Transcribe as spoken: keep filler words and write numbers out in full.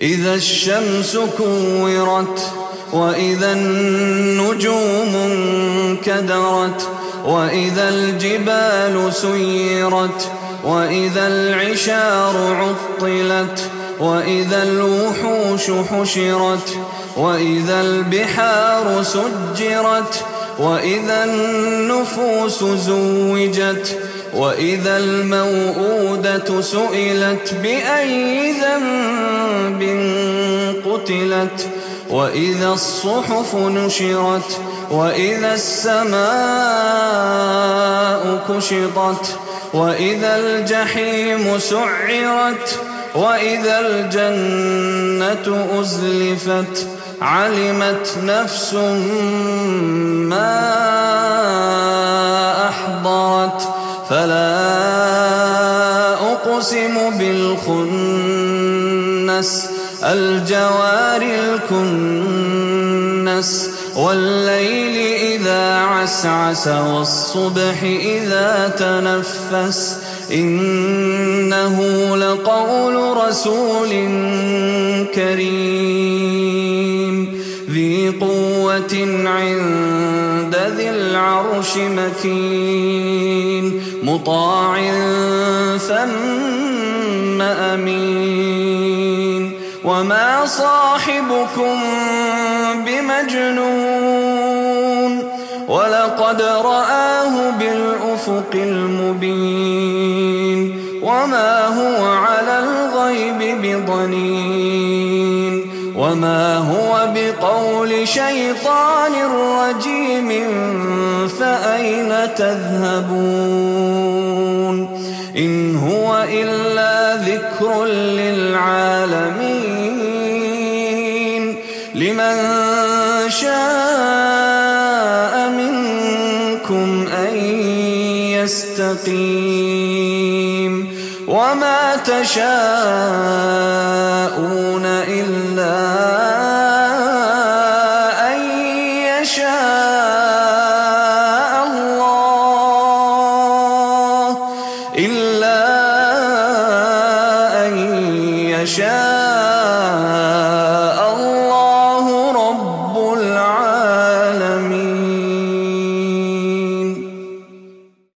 إذا الشمس كورت وإذا النجوم انكدرت وإذا الجبال سيرت وإذا العشار عطلت وإذا الوحوش حشرت وإذا البحار سجرت وإذا النفوس زوجت وإذا الموءودة سئلت بأي ذنب قتلت وإذا الصحف نشرت وإذا السماء كشطت وإذا الجحيم سعرت وإذا الجنة أزلفت علمت نفس ما أحضرت فلا أقسم بالخنس الجوار الكنس والليل إذا عسعس والصبح إذا تنفس إنه لقول رسول كريم ذي قوة عند ذي العرش مكين مطاع ثم أمين وما صاحبكم بمجنون ولقد رآه بالأفق المبين وما هو على الغيب بضنين وما هو بقول شيطان رجيم فأين تذهبون إن هو إلا ذكر للعالمين لمن شاء منكم أن يستقيم وما تشاءون إلا أن يشاء الله إلا أن يشاء